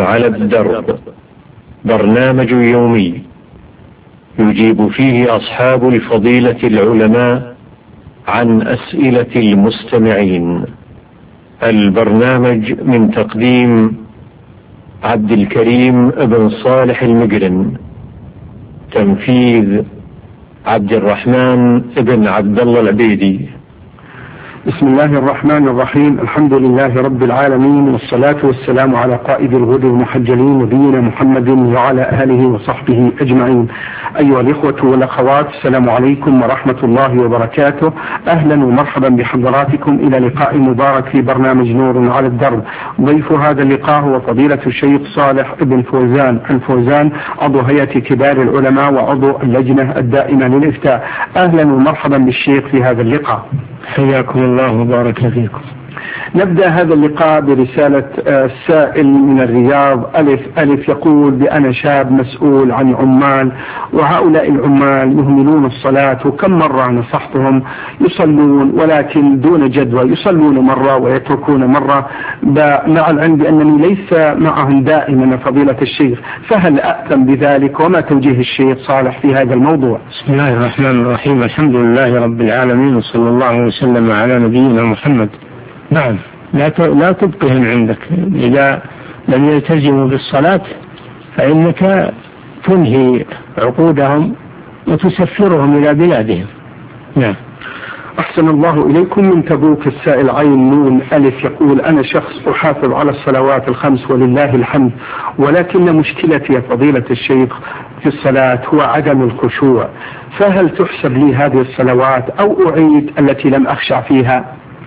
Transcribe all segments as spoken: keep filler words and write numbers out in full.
على الدرب، برنامج يومي يجيب فيه أصحاب الفضيلة العلماء عن أسئلة المستمعين. البرنامج من تقديم عبد الكريم بن صالح المقرن، تنفيذ عبد الرحمن بن عبد الله العبيدي. بسم الله الرحمن الرحيم. الحمد لله رب العالمين، والصلاة والسلام على قائد الغر المحجلين نبينا محمد وعلى آله وصحبه أجمعين. أيها الإخوة والأخوات، السلام عليكم ورحمة الله وبركاته. أهلا ومرحبا بحضراتكم إلى لقاء مبارك في برنامج نور على الدرب. ضيف هذا اللقاء هو فضيلة الشيخ صالح بن فوزان الفوزان، عضو هيئة كبار العلماء وعضو اللجنة الدائمة للإفتاء. أهلا ومرحبا بالشيخ في هذا اللقاء. حياكم الله وبارك فيكم. نبدأ هذا اللقاء برسالة السائل من الرياض، ألف ألف يقول بأنا شاب مسؤول عن عمال، وهؤلاء العمال يهملون الصلاة، وكم مرة نصحتهم يصلون ولكن دون جدوى، يصلون مرة ويتركون مرة، مع العلم بأنني ليس معهم دائما فضيلة الشيخ، فهل أأثم بذلك؟ وما توجيه الشيخ صالح في هذا الموضوع؟ بسم الله الرحمن الرحيم. الحمد لله رب العالمين، وصلى الله وسلم على نبينا محمد. نعم، لا لا تبقهم عندك إذا لم يلتزموا بالصلاة، فإنك تنهي عقودهم وتسفرهم إلى بلادهم. نعم. أحسن الله إليكم. من تبوك السائل عين نون ألف يقول أنا شخص أحافظ على الصلوات الخمس ولله الحمد، ولكن مشكلتي يا فضيلة الشيخ في الصلاة هو عدم الخشوع، فهل تحسب لي هذه الصلوات أو أعيد التي لم أخشع فيها؟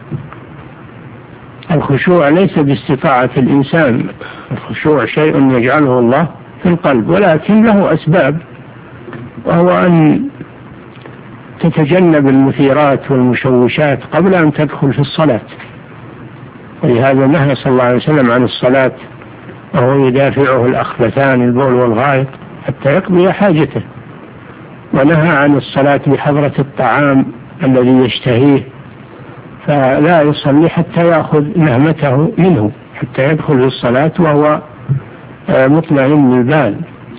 الخشوع ليس باستطاعة الإنسان، الخشوع شيء يجعله الله في القلب، ولكن له أسباب، وهو أن تتجنب المثيرات والمشوشات قبل أن تدخل في الصلاة. ولهذا نهى صلى الله عليه وسلم عن الصلاة وهو يدافعه الأخبثان البول والغائط حتى يقضي حاجته، ونهى عن الصلاة بحضرة الطعام الذي يشتهيه، فلا يصلي حتى يأخذ نهمته منه حتى يدخل في الصلاة وهو مطمئن البال.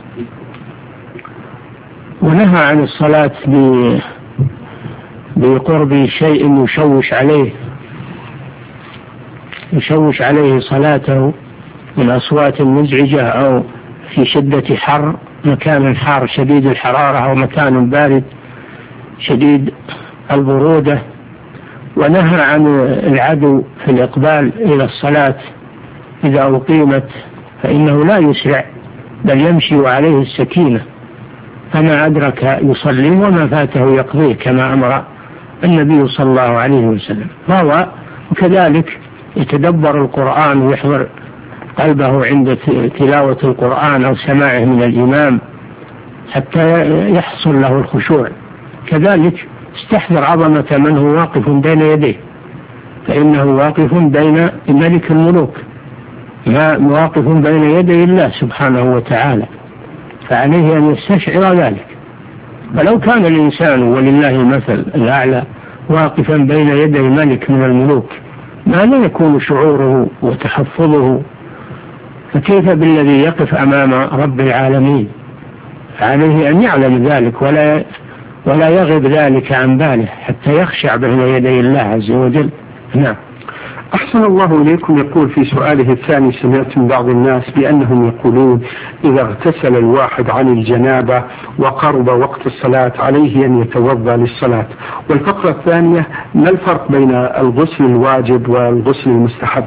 ونهى عن الصلاة بقرب شيء يشوش عليه يشوش عليه صلاته من أصوات مزعجة، أو في شدة حر، مكان حار شديد الحرارة، أو مكان بارد شديد البرودة. ونهى عن العدو في الإقبال إلى الصلاة إذا أقيمت، فإنه لا يسرع بل يمشي وعليه السكينة، فما أدرك يصلي وما فاته يقضيه، كما أمر النبي صلى الله عليه وسلم. فهو وكذلك يتدبر القرآن ويحضر قلبه عند تلاوة القرآن أو سماعه من الإمام حتى يحصل له الخشوع. كذلك استحضر عظمة من هو واقف بين يديه، فإنه واقف بين ملك الملوك، ما واقف بين يدي الله سبحانه وتعالى، فعليه أن يستشعر ذلك. فلو كان الإنسان ولله المثل الأعلى واقفا بين يدي ملك من الملوك، ما لا يكون شعوره وتحفظه، فكيف بالذي يقف أمام رب العالمين؟ عليه أن يعلم ذلك ولا ولا يغب ذلك عن باله حتى يخشع بين يدي الله عز وجل. نعم. أحسن الله إليكم. يقول في سؤاله الثاني سمعت من بعض الناس بأنهم يقولون إذا اغتسل الواحد عن الجنابة وقرب وقت الصلاة عليه أن يتوضأ للصلاة. والفقرة الثانية، ما الفرق بين الغسل الواجب والغسل المستحب؟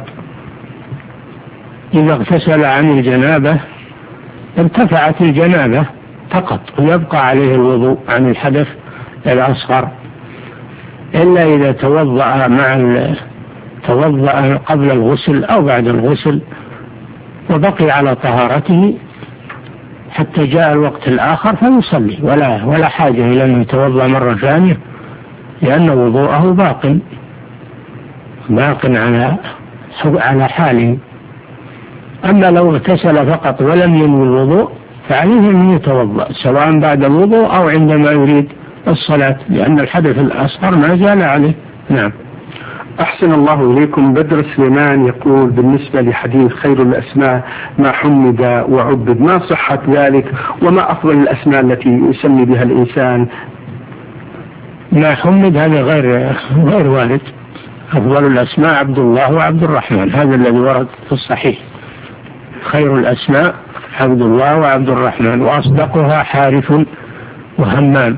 إذا اغتسل عن الجنابة ارتفعت الجنابة فقط، ويبقى عليه الوضوء عن الحدث الأصغر، إلا إذا توضأ مع توضأ قبل الغسل أو بعد الغسل وبقي على طهارته حتى جاء الوقت الآخر فيصلي، ولا ولا حاجة إلى أن يتوضأ مرة ثانية، لأن وضوءه باق باق على على حاله. أما لو اغتسل فقط ولم ينوي الوضوء فعليه أن يتوضأ سواء بعد الوضوء أو عندما يريد الصلاة، لأن الحدث الأصغر ما زال عليه. نعم. أحسن الله إليكم. بدر سليمان يقول بالنسبة لحديث خير الأسماء ما حمد وعبد، ما صحة ذلك وما أفضل الأسماء التي يسمي بها الإنسان؟ ما حمد هذا غير غير وارد. أفضل الأسماء عبد الله وعبد الرحمن، هذا الذي ورد في الصحيح. خير الأسماء عبد الله وعبد الرحمن، وأصدقها حارث وهمام.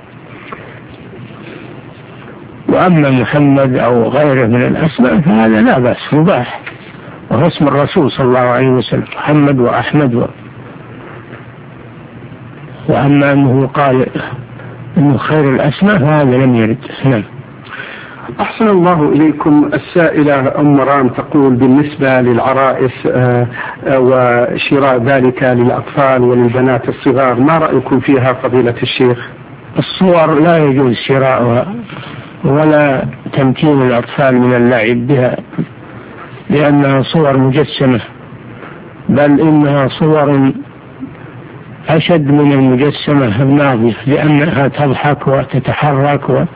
وأما محمد أو غيره من الأسماء فهذا لا بأس، مباح، وهو اسم الرسول صلى الله عليه وسلم، محمد وأحمد و... وأما أنه قال أنه خير الأسماء فهذا لم يرد. نعم. أحسن الله إليكم. السائلة أم مرام تقول بالنسبة للعرائس وشراء ذلك للأطفال وللبنات الصغار، ما رأيكم فيها فضيلة الشيخ؟ الصور لا يجوز شراؤها ولا تمكين الأطفال من اللعب بها، لأنها صور مجسمة، بل إنها صور أشد من المجسمة الناظرة، لأنها تضحك وتتحرك و...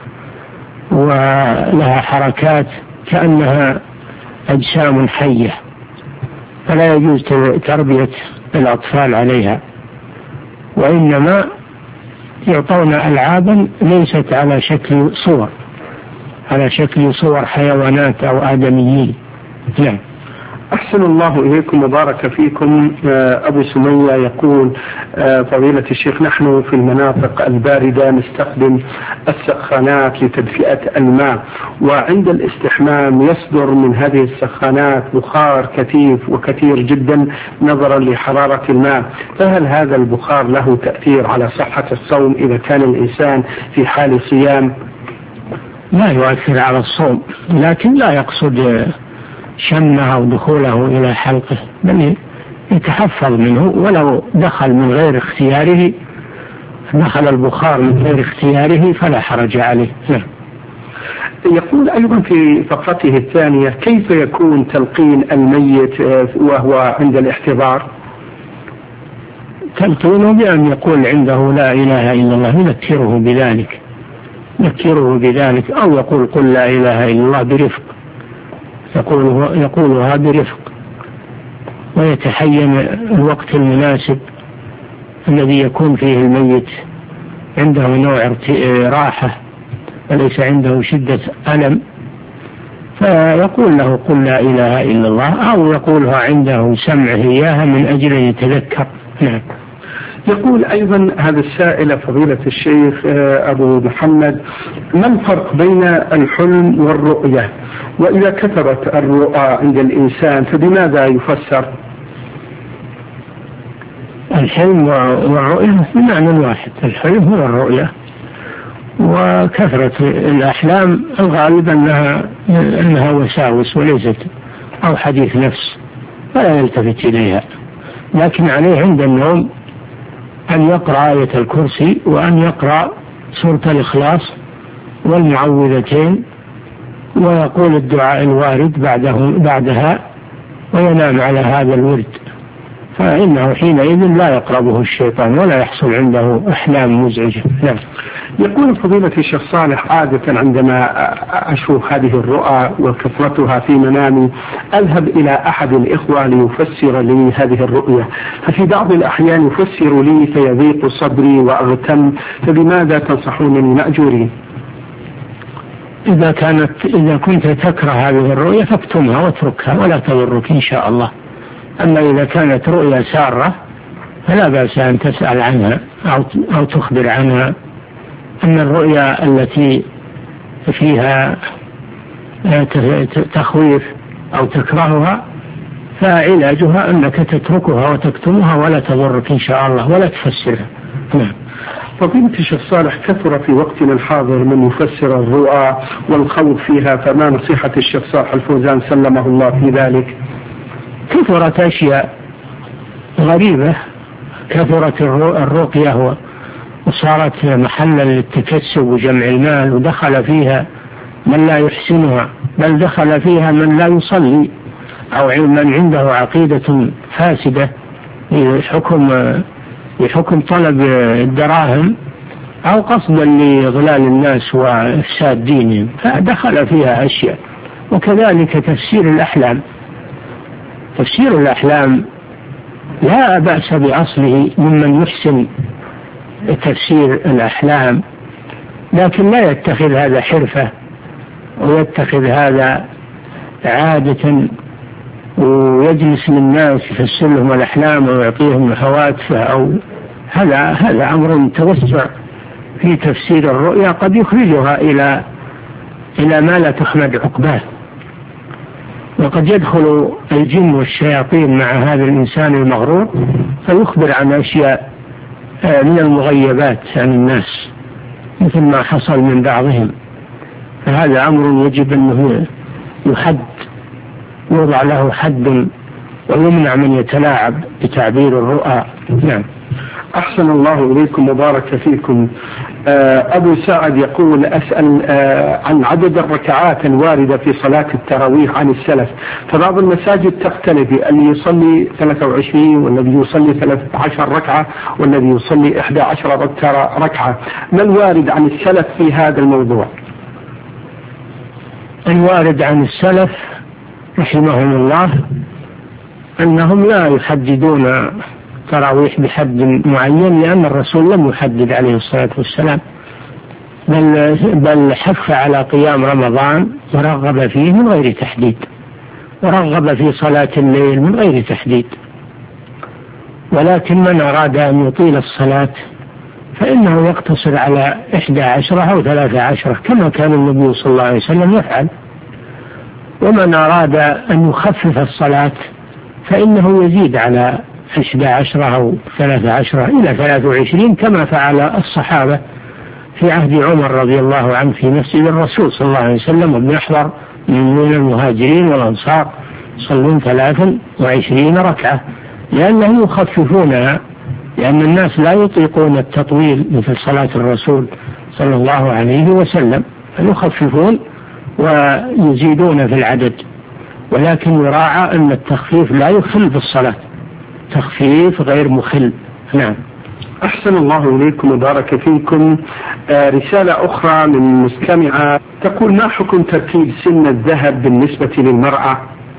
ولها حركات كأنها أجسام حية، فلا يجوز تربية الأطفال عليها، وإنما يعطون ألعابا ليست على شكل صور، على شكل صور حيوانات أو آدميين. نعم. أحسن الله إليكم وبارك فيكم. أبو سمية يقول فضيلة الشيخ نحن في المناطق الباردة نستخدم السخانات لتدفئة الماء، وعند الاستحمام يصدر من هذه السخانات بخار كثيف وكثير جدا نظرا لحرارة الماء، فهل هذا البخار له تأثير على صحة الصوم إذا كان الإنسان في حال صيام؟ لا يؤثر على الصوم، لكن لا يقصد شمه أو دخوله إلى حلقه، بل يتحفظ منه، ولو دخل من غير اختياره، دخل البخار من غير اختياره فلا حرج عليه. نعم. يقول أيضا في فقرته الثانية كيف يكون تلقين الميت وهو عند الاحتضار؟ تلقينه بأن يقول عنده لا إله إلا الله، يذكره بذلك، يذكره بذلك، أو يقول قل لا إله إلا الله برفق، يقولها يقولها برفق، ويتحين الوقت المناسب الذي يكون فيه الميت عنده نوع راحة وليس عنده شدة ألم، فيقول له قل لا إله إلا الله، أو يقولها عنده سمعه إياها من أجل أن يتذكر. نعم. يقول أيضا هذا السائل فضيلة الشيخ أبو محمد، ما الفرق بين الحلم والرؤية؟ وإذا كثرت الرؤى عند الإنسان فبماذا يفسر؟ الحلم والرؤية بمعنى واحد، الحلم هو الرؤية، وكثرة الأحلام الغالب أنها, أنها وساوس وليست أو حديث نفس فلا يلتفت إليها، لكن عليه عند النوم أن يقرأ آية الكرسي، وأن يقرأ سورة الإخلاص والمعوذتين، ويقول الدعاء الوارد بعده بعدها، وينام على هذا الورد، فإنه حينئذ لا يقربه الشيطان ولا يحصل عنده أحلام مزعجة. نعم. يقول فضيلة الشيخ صالح عادة عندما أشوف هذه الرؤى وكثرتها في منامي أذهب إلى أحد الإخوة ليفسر لي هذه الرؤية، ففي بعض الأحيان يفسر لي فيضيق صدري وأغتم، فبماذا تنصحونني مأجورين؟ إذا كانت إذا كنت تكره هذه الرؤية فاكتمها واتركها ولا تضرك إن شاء الله. أما إذا كانت رؤيا سارة فلا بأس أن تسأل عنها أو أو تخبر عنها. أما الرؤيا التي فيها تخويف أو تكرهها فعلاجها أنك تتركها وتكتمها ولا تضرك إن شاء الله ولا تفسرها. نعم. فضيلة الشيخ صالح، كثر في وقتنا الحاضر من يفسر الرؤى والخوض فيها، فما نصيحة الشيخ صالح الفوزان سلمه الله في ذلك؟ كثرت أشياء غريبة، كثرت الرقية وصارت محلا للتكسب وجمع المال، ودخل فيها من لا يحسنها، بل دخل فيها من لا يصلي أو من عنده عقيدة فاسدة بحكم بحكم طلب الدراهم أو قصدا لإضلال الناس وإفساد دينهم، فدخل فيها أشياء وكذلك تفسير الأحلام. تفسير الأحلام لا بأس بأصله ممن يحسن تفسير الأحلام، لكن لا يتخذ هذا حرفة ويتخذ هذا عادة ويجلس للناس يفسر لهم الأحلام ويعطيهم هواتف، أو هذا هذا أمر توسع في تفسير الرؤيا قد يخرجها إلى إلى ما لا تحمد عقباه. وقد يدخل الجن والشياطين مع هذا الإنسان المغرور فيخبر عن أشياء من المغيبات عن الناس مثل ما حصل من بعضهم، فهذا أمر يجب أنه يحد، يوضع له حد، ويمنع من يتلاعب بتعبير الرؤى. نعم. أحسن الله إليكم وبارك فيكم. أبو سعد يقول أسأل عن عدد الركعات الواردة في صلاة التراويح عن السلف، فبعض المساجد تختلف، اللي يصلي ثلاثة وعشرين والذي يصلي ثلاثة عشر ركعة والذي يصلي إحدى عشر ركعة، ما الوارد عن السلف في هذا الموضوع؟ الوارد عن السلف رحمهم الله أنهم لا يحددون تراويح بحد معين، لأن الرسول لم يحدد عليه الصلاة والسلام، بل, بل حث على قيام رمضان ورغب فيه من غير تحديد، ورغب في صلاة الليل من غير تحديد. ولكن من أراد أن يطيل الصلاة فإنه يقتصر على إحدى عشرة أو ثلاثة عشرة كما كان النبي صلى الله عليه وسلم يفعل. ومن أراد أن يخفف الصلاة فإنه يزيد على إحدى عشرة أو ثلاثة عشرة إلى ثلاثة وعشرين كما فعل الصحابة في عهد عمر رضي الله عنه في مسجد الرسول صلى الله عليه وسلم، وابن أحضر من المهاجرين والأنصار صلون ثلاثا وعشرين ركعة، لأنهم يخففونها، لأن الناس لا يطيقون التطويل مثل صلاة الرسول صلى الله عليه وسلم، فيخففون ويزيدون في العدد، ولكن يراعى أن التخفيف لا يخل بالصلاة، تخفيف غير مخل. نعم. أحسن الله إليكم وبارك فيكم. آه رسالة أخرى من مستمعة تقول: ما حكم ترتيب سن الذهب بالنسبة للمرأة؟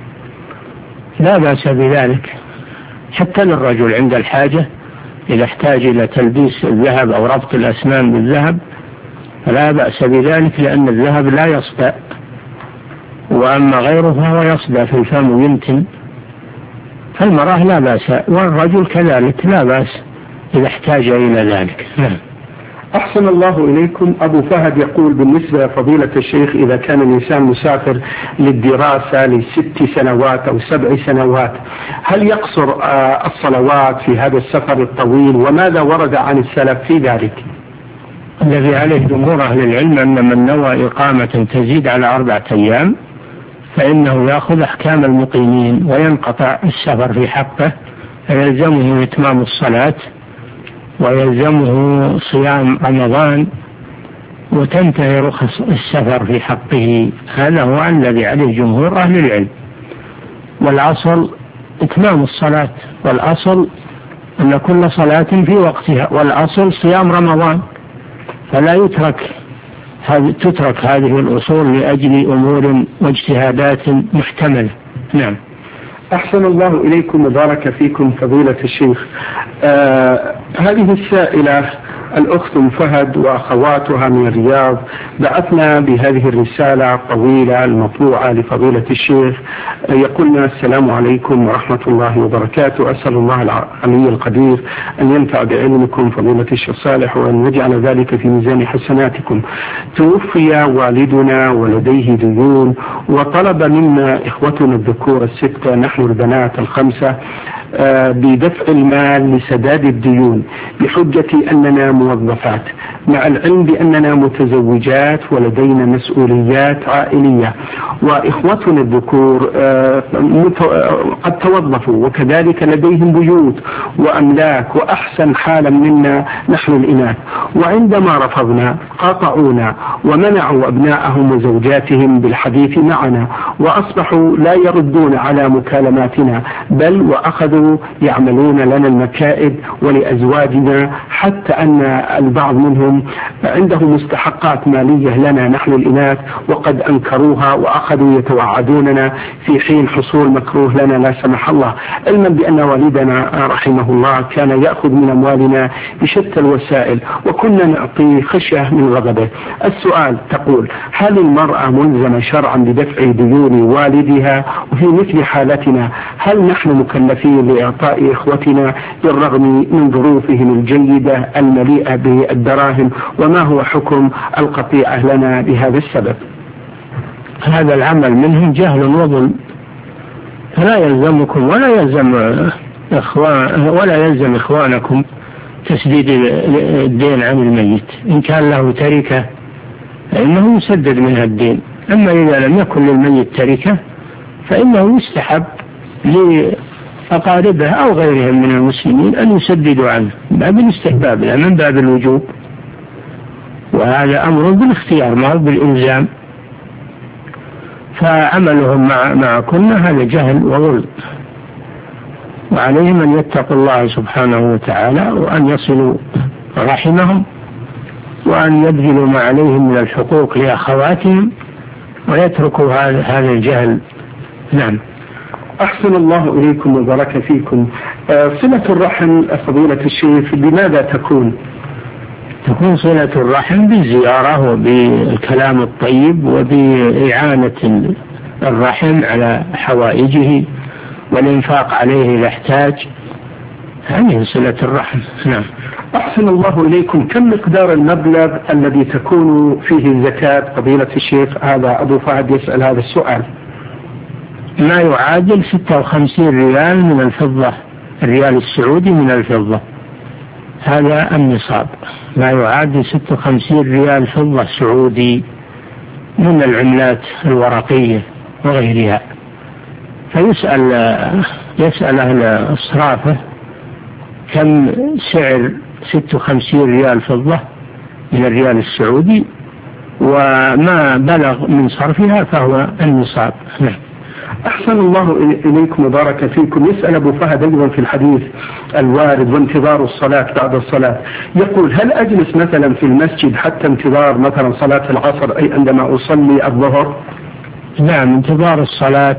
لا بأس بذلك، حتى للرجل عند الحاجة إذا احتاج إلى تلبيس الذهب أو ربط الأسنان بالذهب فلا بأس بذلك، لأن الذهب لا يصدأ، وأما غيره فهو يصدأ في الفم ويمتن، فالمرأة لا بأس، والرجل كذلك لا بأس إذا احتاج إلى ذلك. نعم. أحسن الله إليكم. أبو فهد يقول: بالنسبة لفضيلة الشيخ، إذا كان الإنسان مسافر للدراسة لست سنوات أو سبع سنوات، هل يقصر آه الصلوات في هذا السفر الطويل؟ وماذا ورد عن السلف في ذلك؟ الذي عليه جمهور أهل العلم أن من نوى إقامة تزيد على أربعة أيام فإنه يأخذ أحكام المقيمين وينقطع السفر في حقه، فيلزمه إتمام الصلاة ويلزمه صيام رمضان وتنتهي رخص السفر في حقه. هذا هو الذي عليه جمهور أهل العلم، والأصل إتمام الصلاة، والأصل أن كل صلاة في وقتها، والأصل صيام رمضان، فلا يترك تترك هذه الأصول لأجل أمور واجتهادات محتملة. نعم. أحسن الله إليكم وبارك فيكم فضيلة الشيخ. آه هذه السائلة الأخت فهد وأخواتها من الرياض بعثنا بهذه الرسالة الطويلة المطبوعة لفضيلة الشيخ، يقولنا: السلام عليكم ورحمة الله وبركاته، أسأل الله العلي القدير أن ينفع بعلمكم فضيلة الشيخ صالح وأن يجعل ذلك في ميزان حسناتكم. توفي والدنا ولديه ديون، وطلب منا إخوتنا الذكور الستة نحن البنات الخمسة بدفع المال لسداد الديون بحجة أننا موظفات، مع العلم بأننا متزوجات ولدينا مسؤوليات عائلية، وإخوتنا الذكور قد توظفوا وكذلك لديهم بيوت وأملاك وأحسن حالا منا نحن الإناث، وعندما رفضنا قاطعونا ومنعوا أبناءهم وزوجاتهم بالحديث معنا، وأصبحوا لا يردون على مكالماتنا، بل وأخذوا كانوا يعملون لنا المكائد ولأزواجنا، حتى أن البعض منهم عنده مستحقات مالية لنا نحن الإناث وقد أنكروها وأخذوا يتوعدوننا في حين حصول مكروه لنا لا سمح الله، علما بأن والدنا رحمه الله كان يأخذ من أموالنا بشتى الوسائل وكنا نعطيه خشية من غضبه. السؤال تقول: هل المرأة ملزمة شرعا بدفع ديون والدها؟ وفي مثل حالتنا هل نحن مكلفين لإعطاء إخوتنا بالرغم من ظروفهم الجيدة المليئة بالدراهم؟ وما هو حكم القطيعة لنا بهذا السبب؟ هذا العمل منهم جهل وظلم، فلا يلزمكم ولا يلزم إخوان ولا يلزم إخوانكم تسديد الدين عن الميت. إن كان له تركة فإنه يسدد منها الدين، أما إذا لم يكن للميت تركة فإنه يستحب لأقاربه أو غيرهم من المسلمين أن يسددوا عنه، باب الاستحباب لا من باب الوجوب، وهذا أمر بالاختيار ما هو بالإلزام. فعملهم مع معكن هذا جهل وظلم، وعليهم أن يتقوا الله سبحانه وتعالى وأن يصلوا رحمهم وأن يبذلوا ما عليهم من الحقوق لأخواتهم ويتركوا هذا الجهل. نعم. أحسن الله إليكم وبارك فيكم. صلة الرحم فضيلة الشيخ بماذا تكون؟ تكون صلة الرحم بالزيارة وبالكلام الطيب وبإعانة الرحم على حوائجه والإنفاق عليه إذا احتاج، هذه صلة الرحم. نعم. أحسن الله إليكم. كم مقدار المبلغ الذي تكون فيه الزكاة فضيلة الشيخ؟ هذا أبو فهد يسأل هذا السؤال. ما يعادل ستة وخمسين ريال من الفضة، الريال السعودي من الفضة، هذا النصاب. ما يعادل ستة وخمسين ريال فضة سعودي من العملات الورقية وغيرها. فيسأل يسأل أهل الصرافة كم سعر ستة وخمسين ريال فضة من الريال السعودي، وما بلغ من صرفها فهو النصاب. نعم. أحسن الله إليكم وبارك فيكم. يسأل أبو فهد أيضا في الحديث الوارد وانتظار الصلاة بعد الصلاة، يقول: هل أجلس مثلا في المسجد حتى انتظار مثلا صلاة العصر أي عندما أصلي الظهر؟ نعم، انتظار الصلاة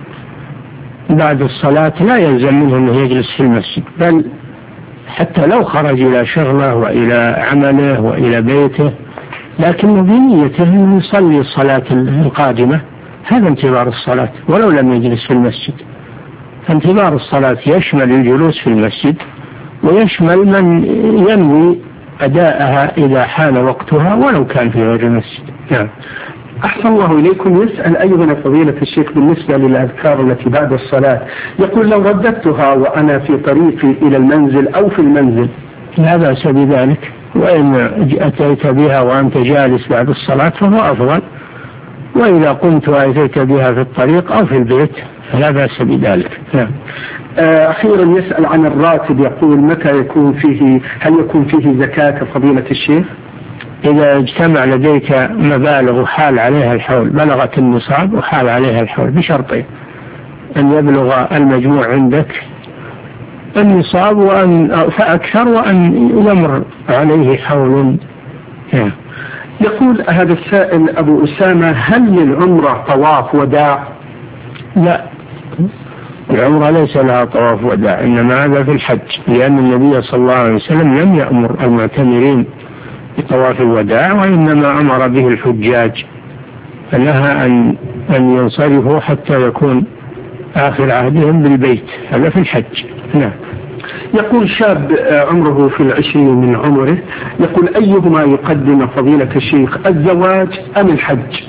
بعد الصلاة لا يلزم منه أنه يجلس في المسجد، بل حتى لو خرج إلى شغله وإلى عمله وإلى بيته لكنه بنيته أنه يصلي الصلاة القادمة، هذا انتظار الصلاة ولو لم يجلس في المسجد. فانتظار الصلاة يشمل الجلوس في المسجد ويشمل من ينوي أداءها إذا حان وقتها ولو كان في غير المسجد. نعم. أحسن الله إليكم. يسأل أيضا فضيلة الشيخ بالنسبة للأذكار التي بعد الصلاة، يقول: لو رددتها وأنا في طريقي إلى المنزل أو في المنزل لا بأس بذلك، وإن أتيت بها وأنت جالس بعد الصلاة فهو أفضل، وإذا قمت وأتيت بها في الطريق أو في البيت فلا بأس بذلك. نعم. أخيرا يسأل عن الراتب، يقول: متى يكون فيه هل يكون فيه زكاة فضيلة الشيخ؟ إذا اجتمع لديك مبالغ وحال عليها الحول، بلغت النصاب وحال عليها الحول بشرطين: أن يبلغ المجموع عندك النصاب وأن فأكثر، وأن يمر عليه حول. نعم. يقول هذا السائل أبو أسامة: هل للعمرة طواف وداع؟ لا، العمرة ليس لها طواف وداع، إنما هذا في الحج، لأن النبي صلى الله عليه وسلم لم يأمر المعتمرين بطواف الوداع، وإنما أمر به الحجاج، فنهى أن أن ينصرفوا حتى يكون آخر عهدهم بالبيت، هذا في الحج. نعم. يقول شاب عمره في العشرين من عمره، يقول: أيهما يقدم فضيلة الشيخ، الزواج أم الحج؟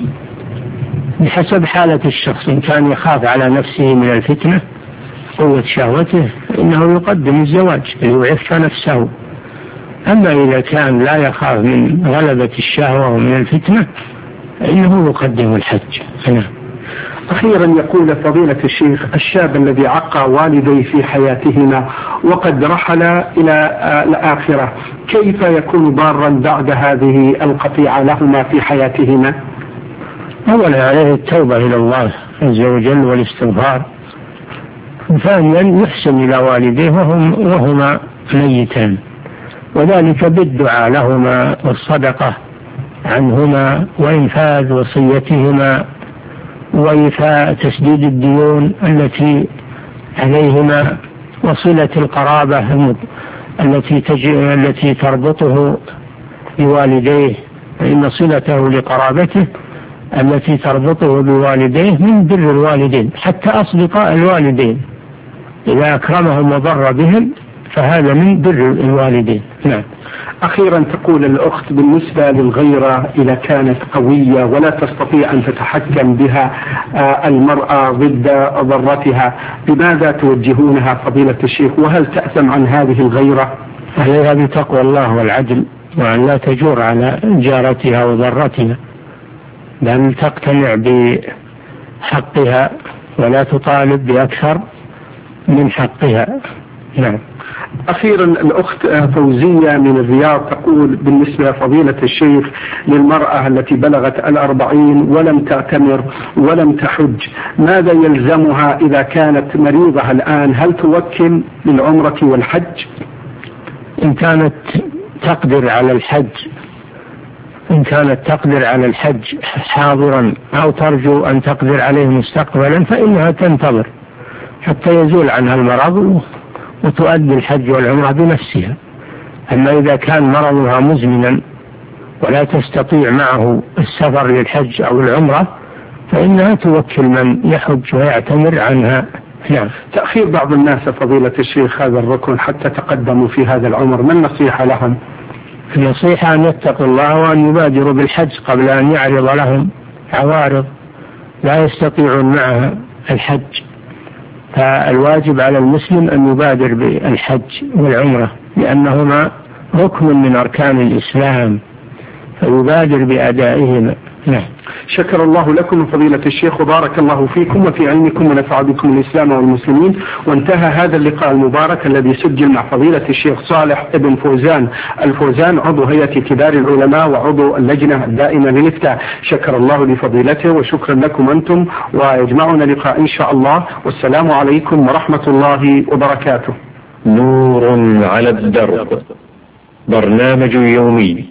بحسب حالة الشخص، إن كان يخاف على نفسه من الفتنة قوة شهوته إنه يقدم الزواج ليعف نفسه، أما إذا كان لا يخاف من غلبة الشهوة ومن الفتنة إنه يقدم الحج. نعم. أخيرا يقول فضيلة الشيخ: الشاب الذي عقى والديه في حياتهما وقد رحل إلى الآخرة، كيف يكون ضارا بعد هذه القطيعة لهما في حياتهما؟ أولا عليه التوبة إلى الله عز وجل والاستغفار، ثانيا يحسن إلى والديه وهم وهما ميتان، وذلك بالدعاء لهما والصدقة عنهما وإنفاذ وصيتهما وإيفاء تسديد الديون التي عليهما وصلة القرابة التي تجي التي تربطه بوالديه، فإن صلته لقرابته التي تربطه بوالديه من بر الوالدين، حتى أصدقاء الوالدين إذا أكرمهم وبر بهم فهذا من بر الوالدين. نعم. أخيرا تقول الأخت بالنسبة للغيرة إذا كانت قوية ولا تستطيع أن تتحكم بها المرأة ضد ضرتها، بماذا توجهونها فضيلة الشيخ؟ وهل تأثم عن هذه الغيرة؟ عليها بتقوى الله والعدل، وأن لا تجور على جارتها وضرتها، بل تقتنع بحقها ولا تطالب بأكثر من حقها. نعم. أخيرا الأخت فوزية من الرياض تقول بالنسبة فضيلة الشيخ للمرأة التي بلغت الأربعين ولم تعتمر ولم تحج، ماذا يلزمها إذا كانت مريضة الآن؟ هل توكل للعمرة والحج؟ إن كانت تقدر على الحج إن كانت تقدر على الحج حاضرا أو ترجو أن تقدر عليه مستقبلا فإنها تنتظر حتى يزول عنها المرض وتؤدي الحج والعمرة بنفسها. أما إذا كان مرضها مزمنا ولا تستطيع معه السفر للحج أو العمرة فإنها توكل من يحج ويعتمر عنها. نعم. تأخير بعض الناس فضيلة الشيخ هذا الركن حتى تقدموا في هذا العمر، ما النصيحة لهم؟ النصيحة أن يتقوا الله وأن يبادروا بالحج قبل أن يعرض لهم عوارض لا يستطيعون معها الحج، فالواجب على المسلم أن يبادر بالحج والعمرة لأنهما ركن من أركان الإسلام فيبادر بأدائهما. نعم. شكر الله لكم فضيلة الشيخ وبارك الله فيكم وفي علمكم ونفع بكم الإسلام والمسلمين. وانتهى هذا اللقاء المبارك الذي سجل مع فضيلة الشيخ صالح ابن فوزان الفوزان عضو هيئة كبار العلماء وعضو اللجنة الدائمة للإفتاء. شكر الله لفضيلته وشكرا لكم أنتم، ويجمعنا لقاء إن شاء الله، والسلام عليكم ورحمة الله وبركاته. نور على الدرب، برنامج يومي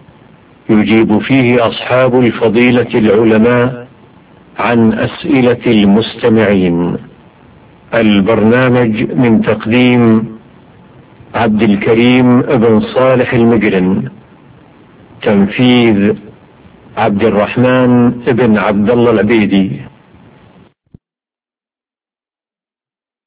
يجيب فيه أصحاب الفضيلة العلماء عن أسئلة المستمعين. البرنامج من تقديم عبد الكريم ابن صالح المقرن، تنفيذ عبد الرحمن ابن عبد الله العبيدي.